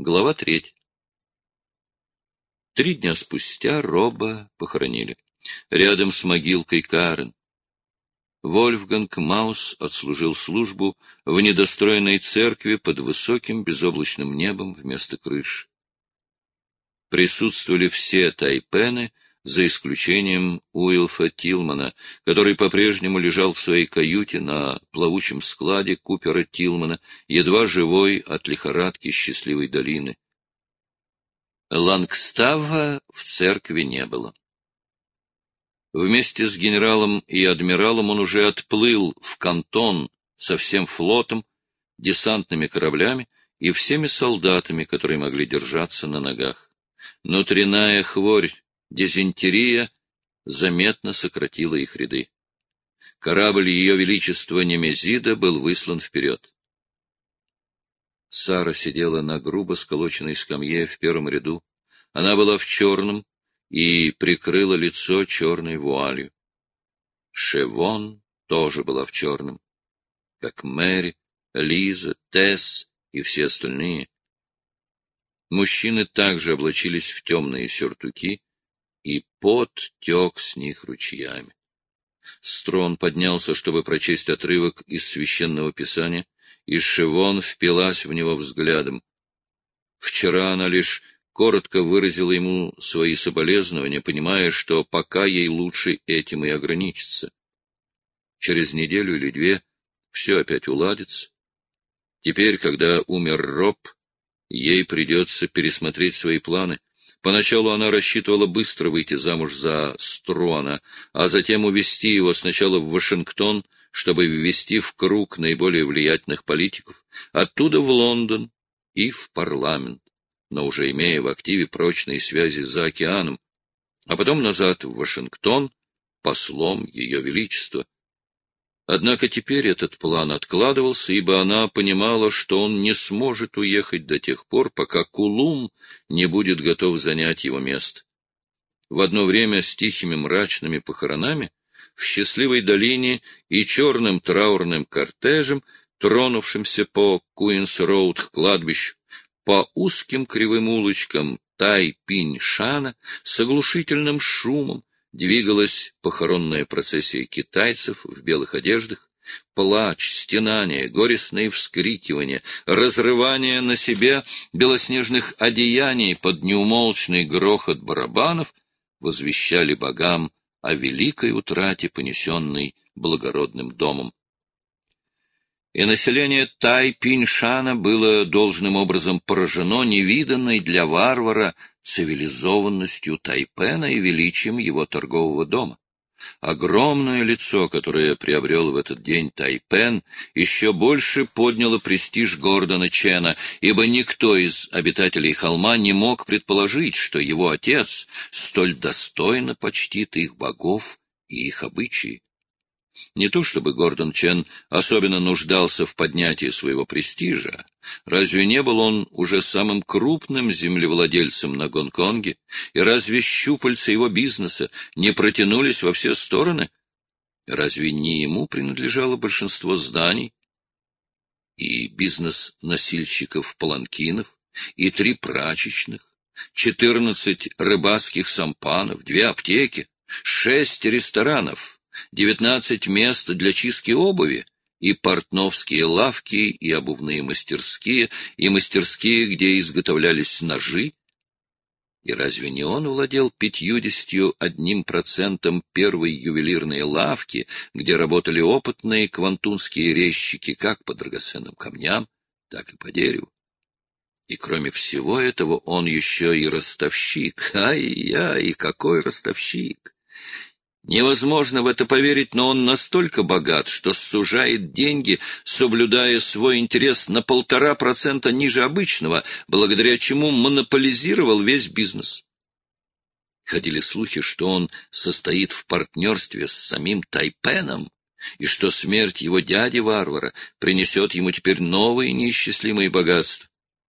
Глава 3. 3 дня спустя Робба похоронили. Рядом с могилкой Карен. Вольфганг Маус отслужил службу в недостроенной церкви под высоким безоблачным небом вместо крыши. Присутствовали все тайпены, за исключением Уилфа Тилмана, который по-прежнему лежал в своей каюте на плавучем складе Купера Тилмана, едва живой от лихорадки счастливой долины. Лангстава в церкви не было. Вместе с генералом и адмиралом он уже отплыл в Кантон со всем флотом, десантными кораблями и всеми солдатами, которые могли держаться на ногах. Но тряная хворь, дизентерия заметно сократила их ряды. Корабль Ее Величества Немезида был выслан вперед. Сара сидела на грубо сколоченной скамье в первом ряду. Она была в черном и прикрыла лицо черной вуалью. Шевон тоже была в черном, как Мэри, Лиза, Тесс и все остальные. Мужчины также облачились в темные сюртуки, и пот тек с них ручьями. Строн поднялся, чтобы прочесть отрывок из Священного Писания, и Шевон впилась в него взглядом. Вчера она лишь коротко выразила ему свои соболезнования, понимая, что пока ей лучше этим и ограничиться. Через неделю или две все опять уладится. Теперь, когда умер Роб, ей придется пересмотреть свои планы. Поначалу она рассчитывала быстро выйти замуж за Струана, а затем увезти его сначала в Вашингтон, чтобы ввести в круг наиболее влиятельных политиков, оттуда в Лондон и в парламент, но уже имея в активе прочные связи за океаном, а потом назад в Вашингтон послом Ее Величества. Однако теперь этот план откладывался, ибо она понимала, что он не сможет уехать до тех пор, пока Кулум не будет готов занять его место. В одно время с тихими мрачными похоронами в счастливой долине и черным траурным кортежем, тронувшимся по Куинс-Роуд к кладбищу, по узким кривым улочкам Тай-Пинь-Шана с оглушительным шумом двигалась похоронная процессия китайцев в белых одеждах. Плач, стенание, горестные вскрикивания, разрывание на себе белоснежных одеяний под неумолчный грохот барабанов возвещали богам о великой утрате, понесенной благородным домом. И население Тай-Пинь-Шана было должным образом поражено невиданной для варвара цивилизованностью Тайпена и величием его торгового дома. Огромное лицо, которое приобрел в этот день Тайпен, еще больше подняло престиж Гордона Чена, ибо никто из обитателей холма не мог предположить, что его отец столь достойно почтит их богов и их обычаи. Не то чтобы Гордон Чен особенно нуждался в поднятии своего престижа. Разве не был он уже самым крупным землевладельцем на Гонконге? И разве щупальца его бизнеса не протянулись во все стороны? Разве не ему принадлежало большинство зданий? И бизнес носильщиков паланкинов, и 3 прачечных, 14 рыбацких сампанов, 2 аптеки, 6 ресторанов, 19 мест для чистки обуви, и портновские лавки, и обувные мастерские, и мастерские, где изготовлялись ножи. И разве не он владел 51% первой ювелирной лавки, где работали опытные квантунские резчики как по драгоценным камням, так и по дереву? И кроме всего этого он еще и ростовщик. Ай-яй, какой ростовщик! Невозможно в это поверить, но он настолько богат, что сужает деньги, соблюдая свой интерес на 1,5% ниже обычного, благодаря чему монополизировал весь бизнес. Ходили слухи, что он состоит в партнерстве с самим Тайпеном, и что смерть его дяди-варвара принесет ему теперь новые неисчислимые богатства.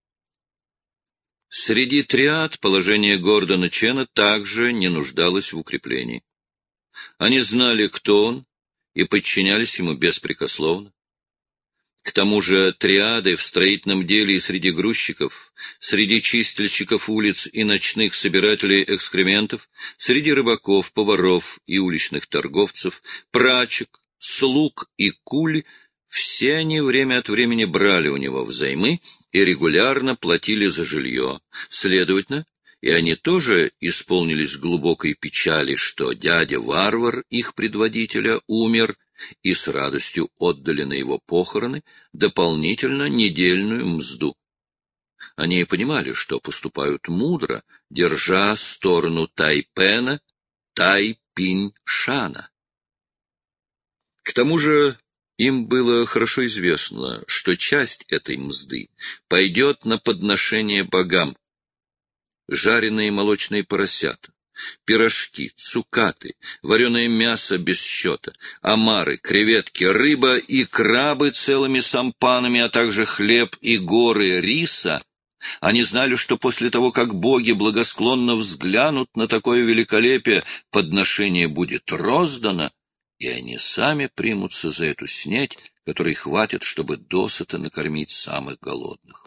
Среди триад положение Гордона Чена также не нуждалось в укреплении. Они знали, кто он, и подчинялись ему беспрекословно. К тому же триады в строительном деле и среди грузчиков, среди чистильщиков улиц и ночных собирателей экскрементов, среди рыбаков, поваров и уличных торговцев, прачек, слуг и кули, все они время от времени брали у него взаймы и регулярно платили за жилье. Следовательно, и они тоже исполнились глубокой печали, что дядя-варвар, их предводителя, умер, и с радостью отдали на его похороны дополнительно недельную мзду. Они понимали, что поступают мудро, держа сторону Тайпена, Тайпинь-шана. К тому же им было хорошо известно, что часть этой мзды пойдет на подношение богам. Жареные молочные поросята, пирожки, цукаты, вареное мясо без счета, омары, креветки, рыба и крабы целыми сампанами, а также хлеб и горы риса. Они знали, что после того, как боги благосклонно взглянут на такое великолепие, подношение будет роздано, и они сами примутся за эту снеть, которой хватит, чтобы досыта накормить самых голодных.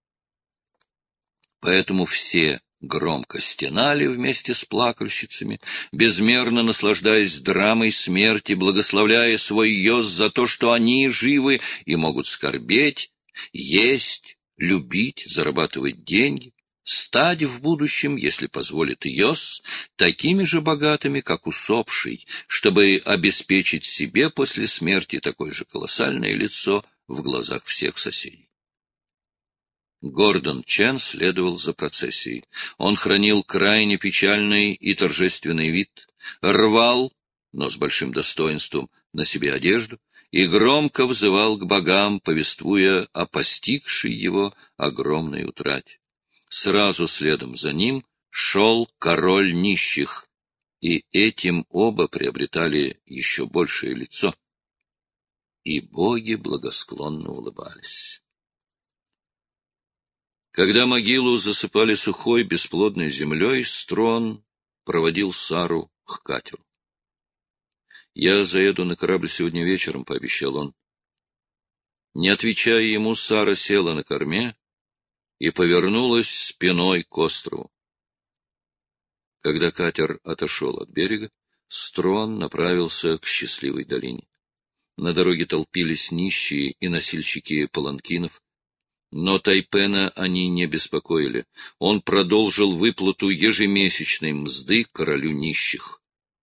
Поэтому все громко стенали вместе с плакальщицами, безмерно наслаждаясь драмой смерти, благословляя свой йос за то, что они живы и могут скорбеть, есть, любить, зарабатывать деньги, стать в будущем, если позволит йос, такими же богатыми, как усопший, чтобы обеспечить себе после смерти такое же колоссальное лицо в глазах всех соседей. Гордон Чен следовал за процессией. Он хранил крайне печальный и торжественный вид, рвал, но с большим достоинством, на себе одежду и громко взывал к богам, повествуя о постигшей его огромной утрате. Сразу следом за ним шел король нищих, и этим оба приобретали еще большее лицо. И боги благосклонно улыбались. Когда могилу засыпали сухой, бесплодной землей, Строн проводил Сару к катеру. «Я заеду на корабль сегодня вечером», — пообещал он. Не отвечая ему, Сара села на корме и повернулась спиной к острову. Когда катер отошел от берега, Строн направился к счастливой долине. На дороге толпились нищие и носильщики паланкинов. Но Тайпена они не беспокоили. Он продолжил выплату ежемесячной мзды королю нищих.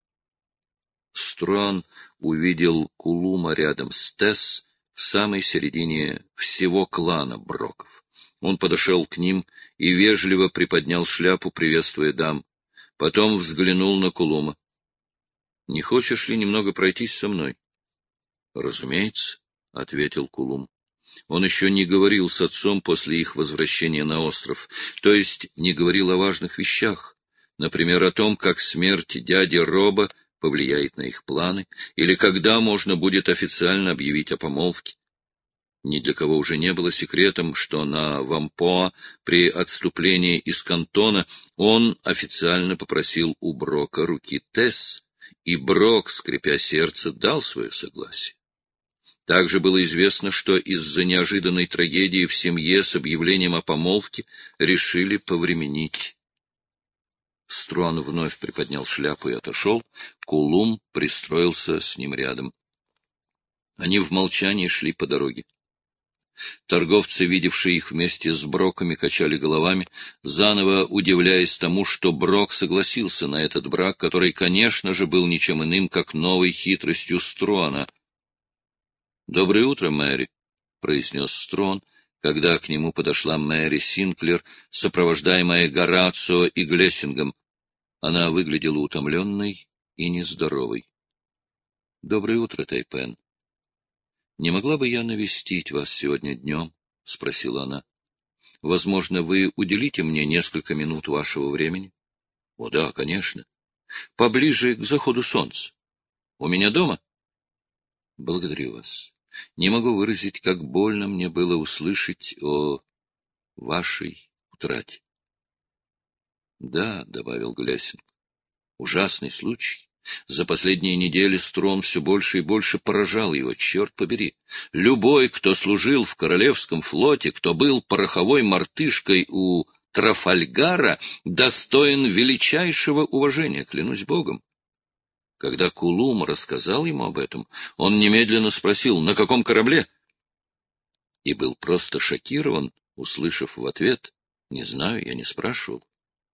Струан увидел Кулума рядом с Тесс в самой середине всего клана Броков. Он подошел к ним и вежливо приподнял шляпу, приветствуя дам. Потом взглянул на Кулума. — Не хочешь ли немного пройтись со мной? — Разумеется, — ответил Кулум. Он еще не говорил с отцом после их возвращения на остров, то есть не говорил о важных вещах, например, о том, как смерть дяди Роба повлияет на их планы, или когда можно будет официально объявить о помолвке. Ни для кого уже не было секретом, что на Вампоа при отступлении из Кантона он официально попросил у Брока руки Тесс, и Брок, скрипя сердце, дал свое согласие. Также было известно, что из-за неожиданной трагедии в семье с объявлением о помолвке решили повременить. Струан вновь приподнял шляпу и отошел. Кулум пристроился с ним рядом. Они в молчании шли по дороге. Торговцы, видевшие их вместе с Броками, качали головами, заново удивляясь тому, что Брок согласился на этот брак, который, конечно же, был ничем иным, как новой хитростью Струана. «Доброе утро, Мэри», — произнес Строн, когда к нему подошла Мэри Синклер, сопровождаемая Горацио и Глессингом. Она выглядела утомленной и нездоровой. «Доброе утро, Тайпен. Не могла бы я навестить вас сегодня днем?» — спросила она. «Возможно, вы уделите мне несколько минут вашего времени?» «О да, конечно. Поближе к заходу солнца. У меня дома?» «Благодарю вас. Не могу выразить, как больно мне было услышать о вашей утрате». «Да», — добавил Глессинг, — «ужасный случай, За последние недели Строн все больше и больше поражал его, черт побери. Любой, кто служил в Королевском флоте, кто был пороховой мартышкой у Трафальгара, достоин величайшего уважения, клянусь Богом. Когда Кулум рассказал ему об этом, он немедленно спросил, на каком корабле? И был просто шокирован, услышав в ответ, не знаю, я не спрашивал.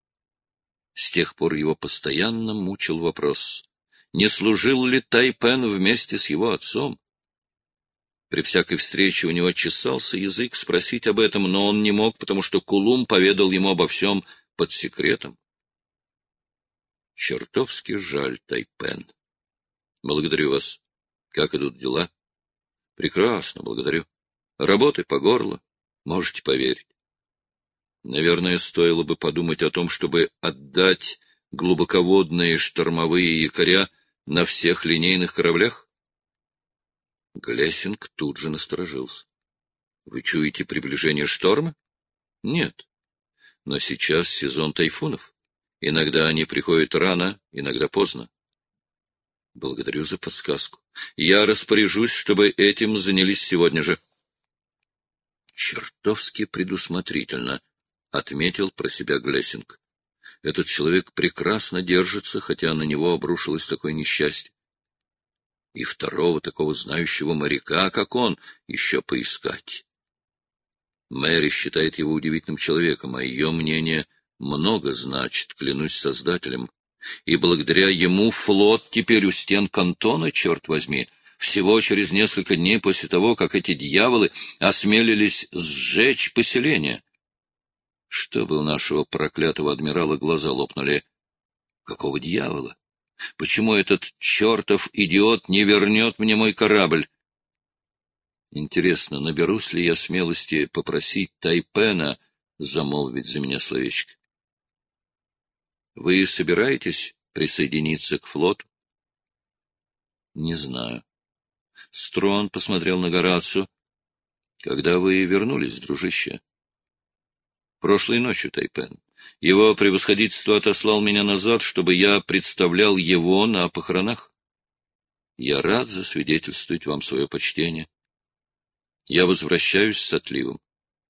С тех пор его постоянно мучил вопрос, не служил ли Тайпен вместе с его отцом. При всякой встрече у него чесался язык спросить об этом, но он не мог, потому что Кулум поведал ему обо всем под секретом. Чертовски жаль, Тайпен. Благодарю вас. Как идут дела? Прекрасно, благодарю. Работы по горло, можете поверить. Наверное, стоило бы подумать о том, чтобы отдать глубоководные штормовые якоря на всех линейных кораблях. Глессинг тут же насторожился. — Вы чуете приближение шторма? — Нет. Но сейчас сезон тайфунов. Иногда они приходят рано, иногда поздно. — Благодарю за подсказку. Я распоряжусь, чтобы этим занялись сегодня же. — Чертовски предусмотрительно, — отметил про себя Глессинг. Этот человек прекрасно держится, хотя на него обрушилось такое несчастье. И второго такого знающего моряка, как он, еще поискать. Мэри считает его удивительным человеком, а ее мнение много значит, клянусь Создателем. И благодаря ему флот теперь у стен Кантона, черт возьми, всего через несколько дней после того, как эти дьяволы осмелились сжечь поселение. Чтобы у нашего проклятого адмирала глаза лопнули. Какого дьявола? Почему этот чертов идиот не вернет мне мой корабль? Интересно, наберусь ли я смелости попросить Тайпена замолвить за меня словечко? Вы собираетесь присоединиться к флоту? Не знаю. Строн посмотрел на Горацио. Когда вы вернулись, дружище? Прошлой ночью, Тайпен. Его превосходительство отослал меня назад, чтобы я представлял его на похоронах. Я рад засвидетельствовать вам свое почтение. Я возвращаюсь с отливом.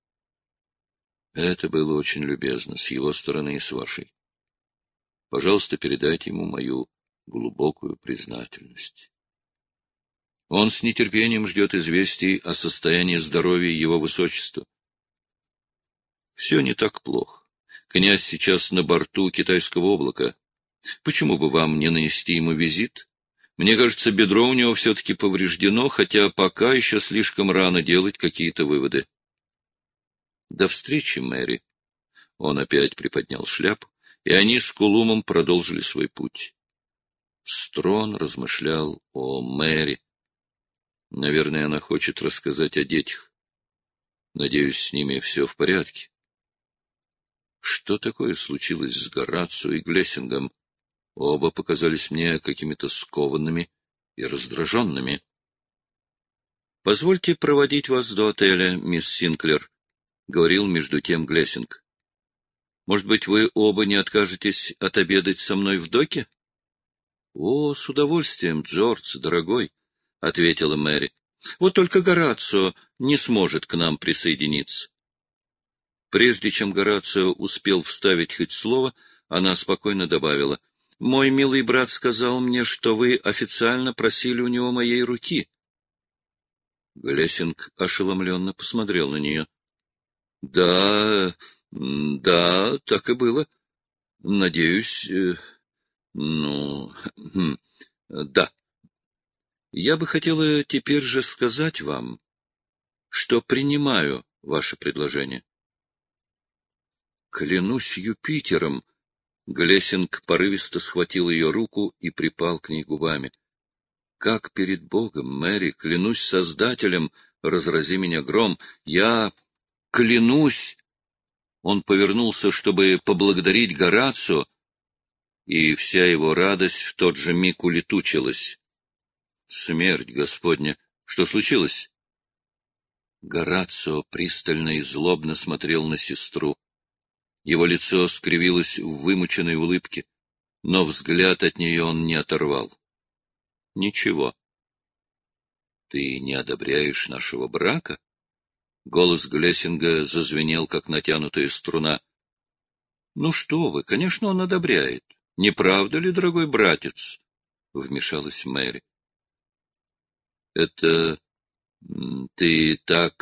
Это было очень любезно с его стороны и с вашей. Пожалуйста, передайте ему мою глубокую признательность. Он с нетерпением ждет известий о состоянии здоровья его высочества. Все не так плохо. Князь сейчас на борту китайского облака. Почему бы вам не нанести ему визит? Мне кажется, бедро у него все-таки повреждено, хотя пока еще слишком рано делать какие-то выводы. До встречи, Мэри. Он опять приподнял шляпу, и они с Кулумом продолжили свой путь. Строн размышлял о Мэри. Наверное, она хочет рассказать о детях. Надеюсь, с ними все в порядке. Что такое случилось с Горацио и Глессингом? Оба показались мне какими-то скованными и раздраженными. — Позвольте проводить вас до отеля, мисс Синклер, — говорил между тем Глессинг. — Может быть, вы оба не откажетесь отобедать со мной в доке? — О, с удовольствием, Джордж, дорогой, — ответила Мэри. — Вот только Горацио не сможет к нам присоединиться. Прежде чем Горацио успел вставить хоть слово, она спокойно добавила: — Мой милый брат сказал мне, что вы официально просили у него моей руки. Глессинг ошеломленно посмотрел на нее. — Да, так и было. Надеюсь, да. Я бы хотела теперь же сказать вам, что принимаю ваше предложение. Клянусь Юпитером! Глессинг порывисто схватил ее руку и припал к ней губами. — Как перед Богом, Мэри, клянусь Создателем, разрази меня гром, я клянусь! Он повернулся, чтобы поблагодарить Горацио, и вся его радость в тот же миг улетучилась. — Смерть Господня! Что случилось? Горацио пристально и злобно смотрел на сестру. Его лицо скривилось в вымученной улыбке. но взгляд от нее он не оторвал. — Ничего. — Ты не одобряешь нашего брака? Голос Глессинга зазвенел, как натянутая струна. — Ну что вы, конечно, он одобряет. Не правда ли, дорогой братец? — вмешалась Мэри. — Это ты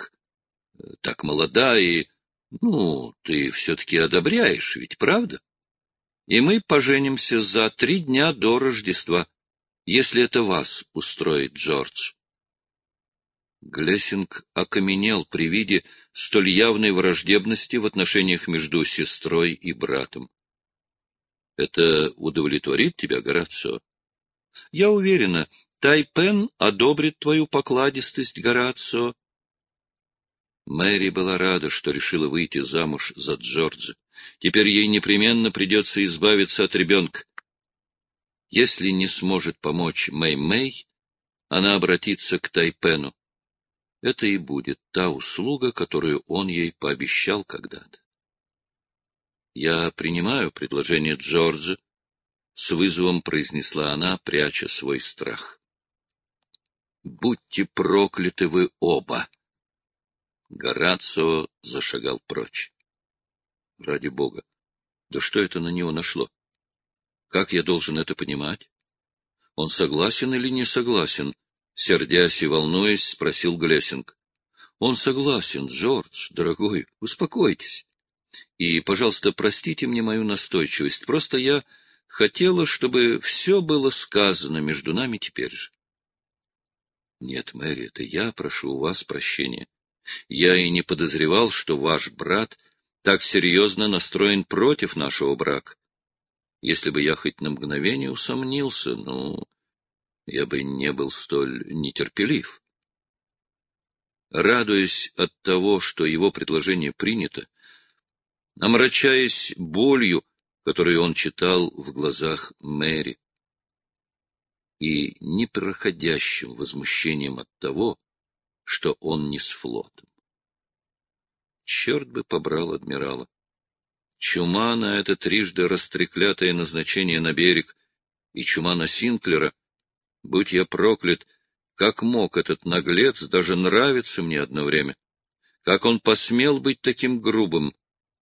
так молода и... Ну, ты все-таки одобряешь, ведь правда? И мы поженимся за 3 дня до Рождества, если это вас устроит, Джордж. Глессинг окаменел при виде столь явной враждебности в отношениях между сестрой и братом. — Это удовлетворит тебя, Горацио? — Я уверена, Тайпен одобрит твою покладистость, Горацио. Мэри была рада, что решила выйти замуж за Джорджа. Теперь ей непременно придется избавиться от ребенка. Если не сможет помочь Мэй-Мэй, она обратится к Тайпену. Это и будет та услуга, которую он ей пообещал когда-то. «Я принимаю предложение Джорджа», — с вызовом произнесла она, пряча свой страх. «Будьте прокляты вы оба!» Горацио зашагал прочь. Ради бога, да что это на него нашло? Как я должен это понимать? Он согласен или не согласен? Сердясь и волнуясь, спросил Глессинг. Он согласен, Джордж, дорогой, успокойтесь. И, пожалуйста, простите мне мою настойчивость. Просто я хотела, чтобы все было сказано между нами теперь же. Нет, Мэри, это я прошу у вас прощения. Я и не подозревал, что ваш брат так серьезно настроен против нашего брака. Если бы я хоть на мгновение усомнился, я бы не был столь нетерпелив. Радуясь от того, что его предложение принято, омрачаясь болью, которую он читал в глазах Мэри, и непроходящим возмущением от того, что он не с флотом. Черт бы побрал адмирала. Чума на это трижды растреклятое назначение на берег и чума на Синклера. Будь я проклят, как мог этот наглец даже нравиться мне одно время? Как он посмел быть таким грубым?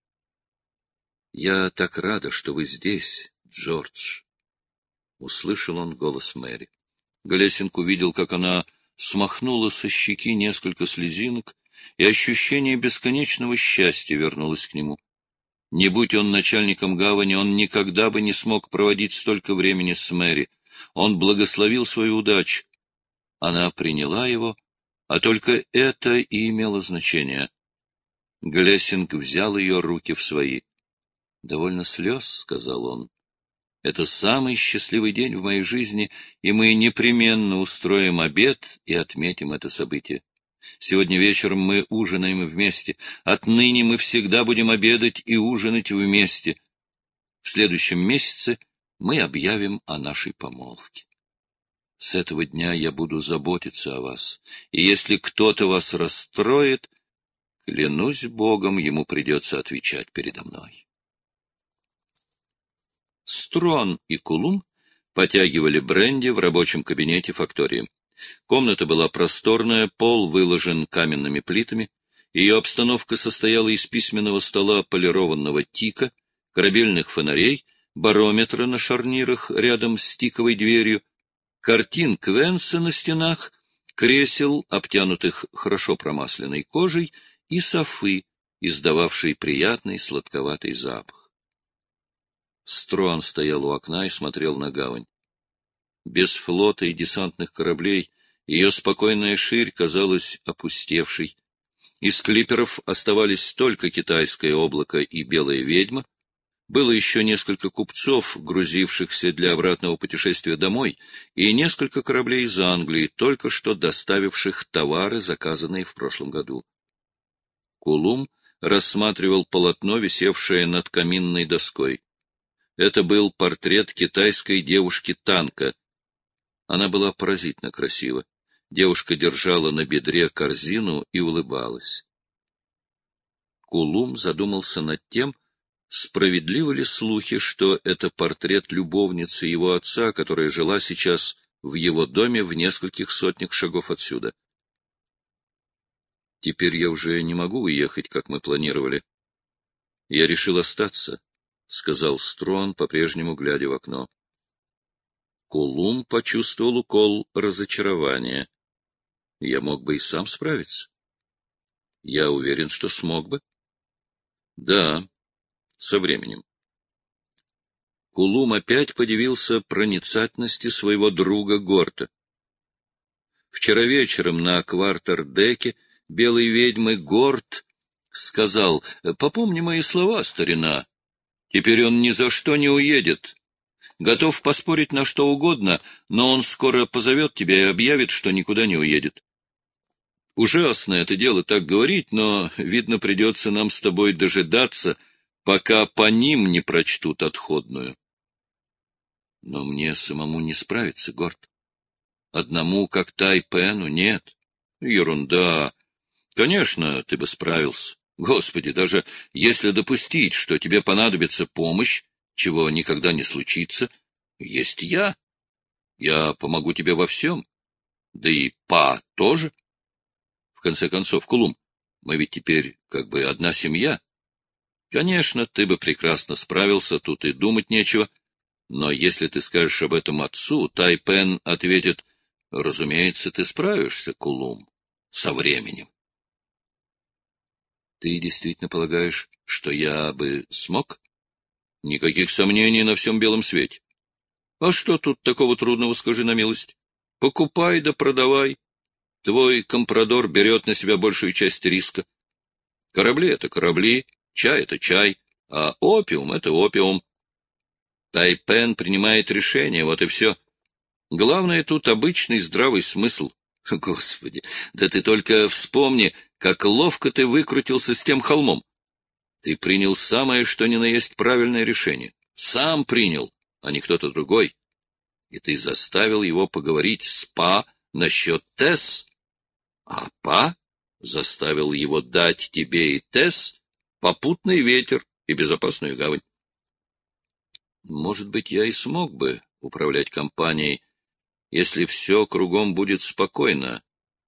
«Я так рада, что вы здесь, Джордж», — услышал он голос Мэри. Глессинг увидел, как она смахнула со щеки несколько слезинок, и ощущение бесконечного счастья вернулось к нему. Не будь он начальником гавани, он никогда бы не смог проводить столько времени с Мэри. Он благословил свою удачу. Она приняла его, а только это и имело значение. Глессинг взял ее руки в свои. — Довольно слез, — сказал он. — Это самый счастливый день в моей жизни, и мы непременно устроим обед и отметим это событие. Сегодня вечером мы ужинаем вместе. Отныне мы всегда будем обедать и ужинать вместе. В следующем месяце мы объявим о нашей помолвке. С этого дня я буду заботиться о вас, и если кто-то вас расстроит, клянусь Богом, ему придется отвечать передо мной. Струан и Кулум потягивали бренди в рабочем кабинете фактории. Комната была просторная, пол выложен каменными плитами. Ее обстановка состояла из письменного стола полированного тика, корабельных фонарей, барометра на шарнирах рядом с тиковой дверью, картин Квенса на стенах, кресел, обтянутых хорошо промасленной кожей, и софы, издававшей приятный сладковатый запах. Струан стоял у окна и смотрел на гавань. Без флота и десантных кораблей ее спокойная ширь казалась опустевшей. Из клиперов оставались только китайское облако и белая ведьма. Было еще несколько купцов, грузившихся для обратного путешествия домой, и несколько кораблей из Англии, только что доставивших товары, заказанные в прошлом году. Кулум рассматривал полотно, висевшее над каминной доской. Это был портрет китайской девушки-танка. Она была поразительно красива. Девушка держала на бедре корзину и улыбалась. Кулум задумался над тем, справедливы ли слухи, что это портрет любовницы его отца, которая жила сейчас в его доме в нескольких сотнях шагов отсюда? Теперь я уже не могу уехать, как мы планировали. Я решил остаться, — сказал Строн, по-прежнему глядя в окно. Кулум почувствовал укол разочарования. Я мог бы и сам справиться. Я уверен, что смог бы. Да, со временем. Кулум опять подивился проницательности своего друга Горта. Вчера вечером на квартер-деке белой ведьмы Горт сказал: «Попомни мои слова, старина. Теперь он ни за что не уедет. Готов поспорить на что угодно, но он скоро позовет тебя и объявит, что никуда не уедет. Ужасно это дело так говорить, но, видно, придется нам с тобой дожидаться, пока по ним не прочтут отходную». Но мне самому не справиться, Горд. Одному, как Тайпену, нет. Ерунда. Конечно, ты бы справился. Господи, даже если допустить, что тебе понадобится помощь, чего никогда не случится, есть я. Я помогу тебе во всем. Да и Па тоже. В конце концов, Кулум, мы ведь теперь как бы одна семья. Конечно, ты бы прекрасно справился, тут и думать нечего. Но если ты скажешь об этом отцу, Тайпен ответит: «Разумеется, ты справишься, Кулум, со временем». Ты действительно полагаешь, что я бы смог? Никаких сомнений на всем белом свете. А что тут такого трудного, скажи на милость? Покупай да продавай. Твой компрадор берет на себя большую часть риска. Корабли — это корабли, чай — это чай, а опиум — это опиум. Тайпен принимает решение, вот и все. Главное тут обычный здравый смысл. Господи, да ты только вспомни, как ловко ты выкрутился с тем холмом. Ты принял самое, что ни на есть правильное решение. Сам принял, а не кто-то другой. И ты заставил его поговорить с Па насчет Тесс. А Па заставил его дать тебе и Тесс попутный ветер и безопасную гавань. Может быть, я и смог бы управлять компанией, если все кругом будет спокойно,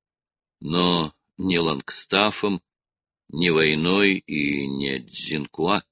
но ни Лангстафом, ни войной и ни Дзинкуа.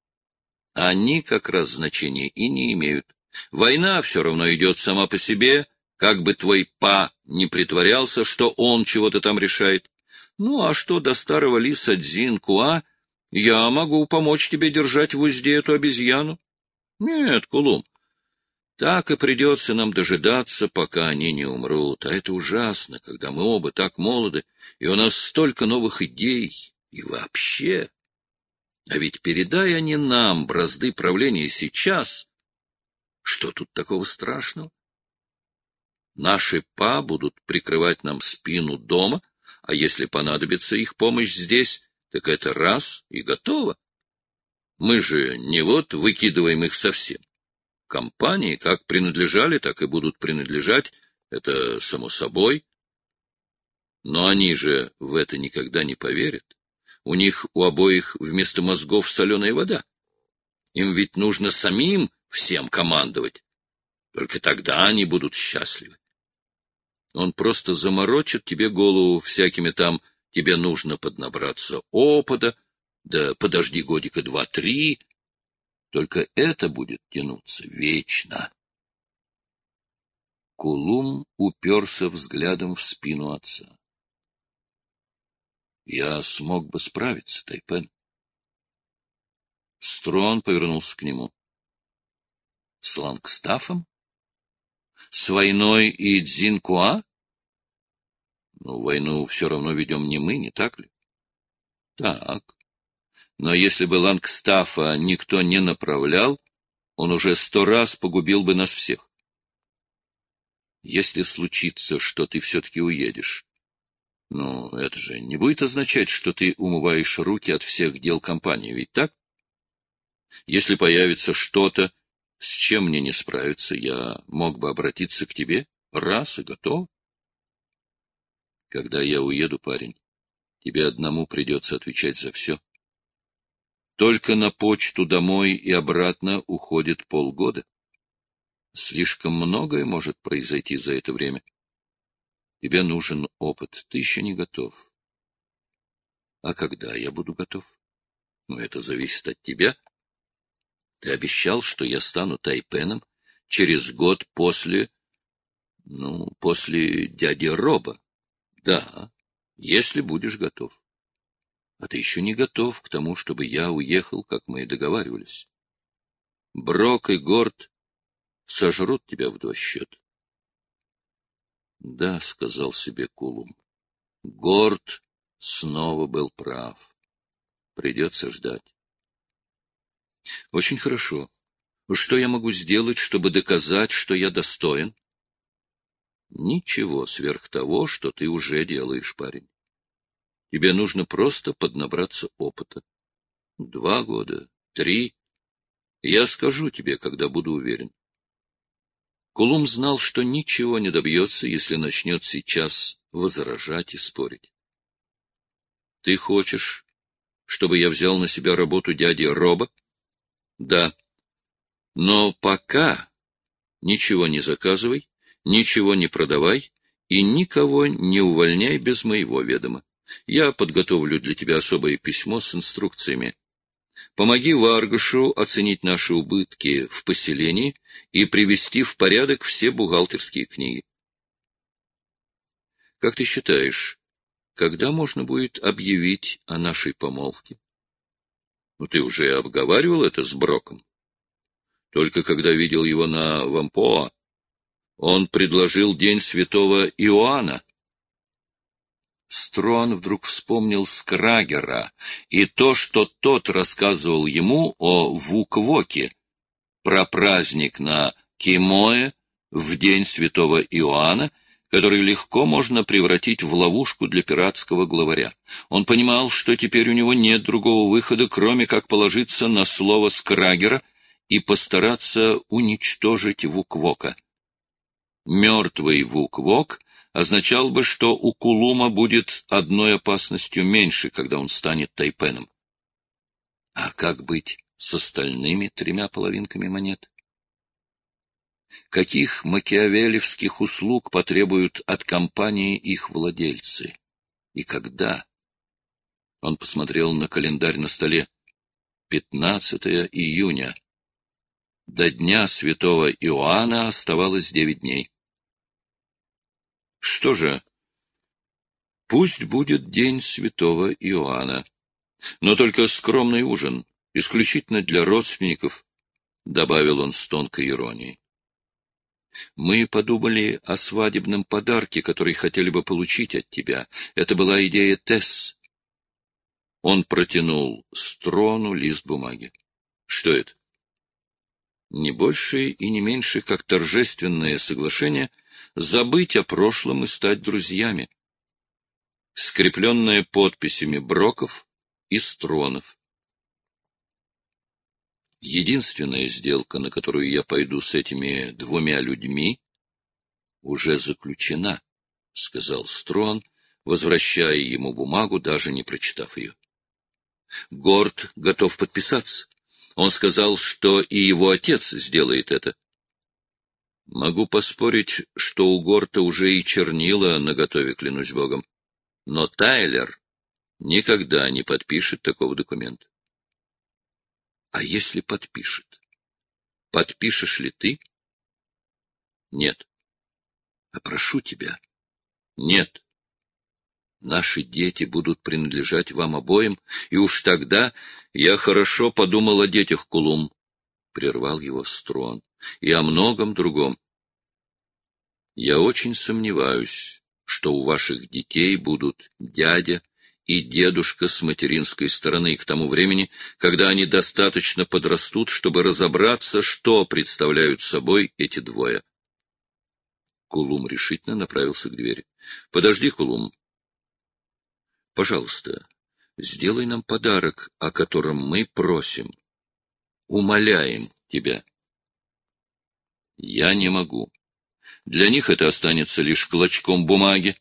Они как раз значения и не имеют. Война все равно идет сама по себе, как бы твой Па не притворялся, что он чего-то там решает. Ну, а что до старого лиса Дзинкуа, я могу помочь тебе держать в узде эту обезьяну. Нет, Кулум, так и придется нам дожидаться, пока они не умрут. А это ужасно, когда мы оба так молоды, и у нас столько новых идей. И вообще... А ведь передай они нам бразды правления сейчас. Что тут такого страшного? Наши Па будут прикрывать нам спину дома, а если понадобится их помощь здесь, так это раз и готово. Мы же не вот выкидываем их совсем. Компании как принадлежали, так и будут принадлежать, это само собой. Но они же в это никогда не поверят. У них у обоих вместо мозгов соленая вода. Им ведь нужно самим всем командовать. Только тогда они будут счастливы. Он просто заморочит тебе голову всякими там: тебе нужно поднабраться опыта, да подожди годика 2-3. Только это будет тянуться вечно. Кулум уперся взглядом в спину отца. Я смог бы справиться, Тайпен. Строн повернулся к нему. С Лангстафом? С войной и Дзинкуа? Ну, войну все равно ведем не мы, не так ли? Так. Но если бы Лангстафа никто не направлял, он уже 100 раз погубил бы нас всех. Если случится, что ты все-таки уедешь, ну, это же не будет означать, что ты умываешь руки от всех дел компании, ведь так? Если появится что-то, с чем мне не справиться, я мог бы обратиться к тебе, раз и готов. Когда я уеду, парень, тебе одному придется отвечать за все. Только на почту домой и обратно уходит полгода. Слишком многое может произойти за это время. Тебе нужен опыт, ты еще не готов. А когда я буду готов? Ну, это зависит от тебя. Ты обещал, что я стану тайпеном через год после дяди Роба. Да, если будешь готов. А ты еще не готов к тому, чтобы я уехал, как мы и договаривались. Брок и Горд сожрут тебя в два счета. Да, — сказал себе Кулум, — Горд снова был прав. Придется ждать. Очень хорошо. Что я могу сделать, чтобы доказать, что я достоин? Ничего сверх того, что ты уже делаешь, парень. Тебе нужно просто поднабраться опыта. 2 года, 3. Я скажу тебе, когда буду уверен. Кулум знал, что ничего не добьется, если начнет сейчас возражать и спорить. Ты хочешь, чтобы я взял на себя работу дяди Роба? Да. Но пока ничего не заказывай, ничего не продавай и никого не увольняй без моего ведома. Я подготовлю для тебя особое письмо с инструкциями. Помоги Варгашу оценить наши убытки в поселении и привести в порядок все бухгалтерские книги. Как ты считаешь, когда можно будет объявить о нашей помолвке? Ну, ты уже обговаривал это с Броком. Только когда видел его на Вампоа, он предложил День Святого Иоанна. Строн вдруг вспомнил Скрагера и то, что тот рассказывал ему о Вуквоке, про праздник на Кимое в День Святого Иоанна, который легко можно превратить в ловушку для пиратского главаря. Он понимал, что теперь у него нет другого выхода, кроме как положиться на слово Скрагера и постараться уничтожить Вуквока. Мертвый Вуквок означал бы, что у Кулума будет одной опасностью меньше, когда он станет тайпеном. А как быть с остальными 3 половинками монет? Каких макиавеллевских услуг потребуют от компании их владельцы? И когда? Он посмотрел на календарь на столе. 15 июня. До дня святого Иоанна оставалось 9 дней. Что же, пусть будет день святого Иоанна, но только скромный ужин, исключительно для родственников, — добавил он с тонкой иронией. Мы подумали о свадебном подарке, который хотели бы получить от тебя. Это была идея Тесс. Он протянул Строну лист бумаги. Что это? Не больше и не меньше, как торжественное соглашение забыть о прошлом и стать друзьями, скрепленное подписями Броков и Стронов. Единственная сделка, на которую я пойду с этими 2 людьми, уже заключена, — сказал Строн, возвращая ему бумагу, даже не прочитав ее. Горд готов подписаться. Он сказал, что и его отец сделает это. Могу поспорить, что у Горта уже и чернила наготове, клянусь Богом. Но Тайлер никогда не подпишет такого документа. А если подпишет? Подпишешь ли ты? Нет. А прошу тебя. Нет. Наши дети будут принадлежать вам обоим, и уж тогда я хорошо подумал о детях, Кулум, — прервал его Строн, — и о многом другом. Я очень сомневаюсь, что у ваших детей будут дядя и дедушка с материнской стороны к тому времени, когда они достаточно подрастут, чтобы разобраться, что представляют собой эти 2. Кулум решительно направился к двери. — Подожди, Кулум. Пожалуйста, сделай нам подарок, о котором мы просим. Умоляем тебя. Я не могу. Для них это останется лишь клочком бумаги.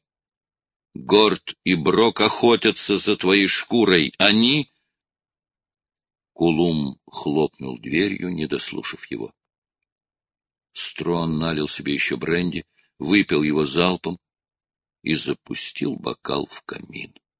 Горд и Брок охотятся за твоей шкурой. Они... Кулум хлопнул дверью, не дослушав его. Строн налил себе еще бренди, выпил его залпом и запустил бокал в камин.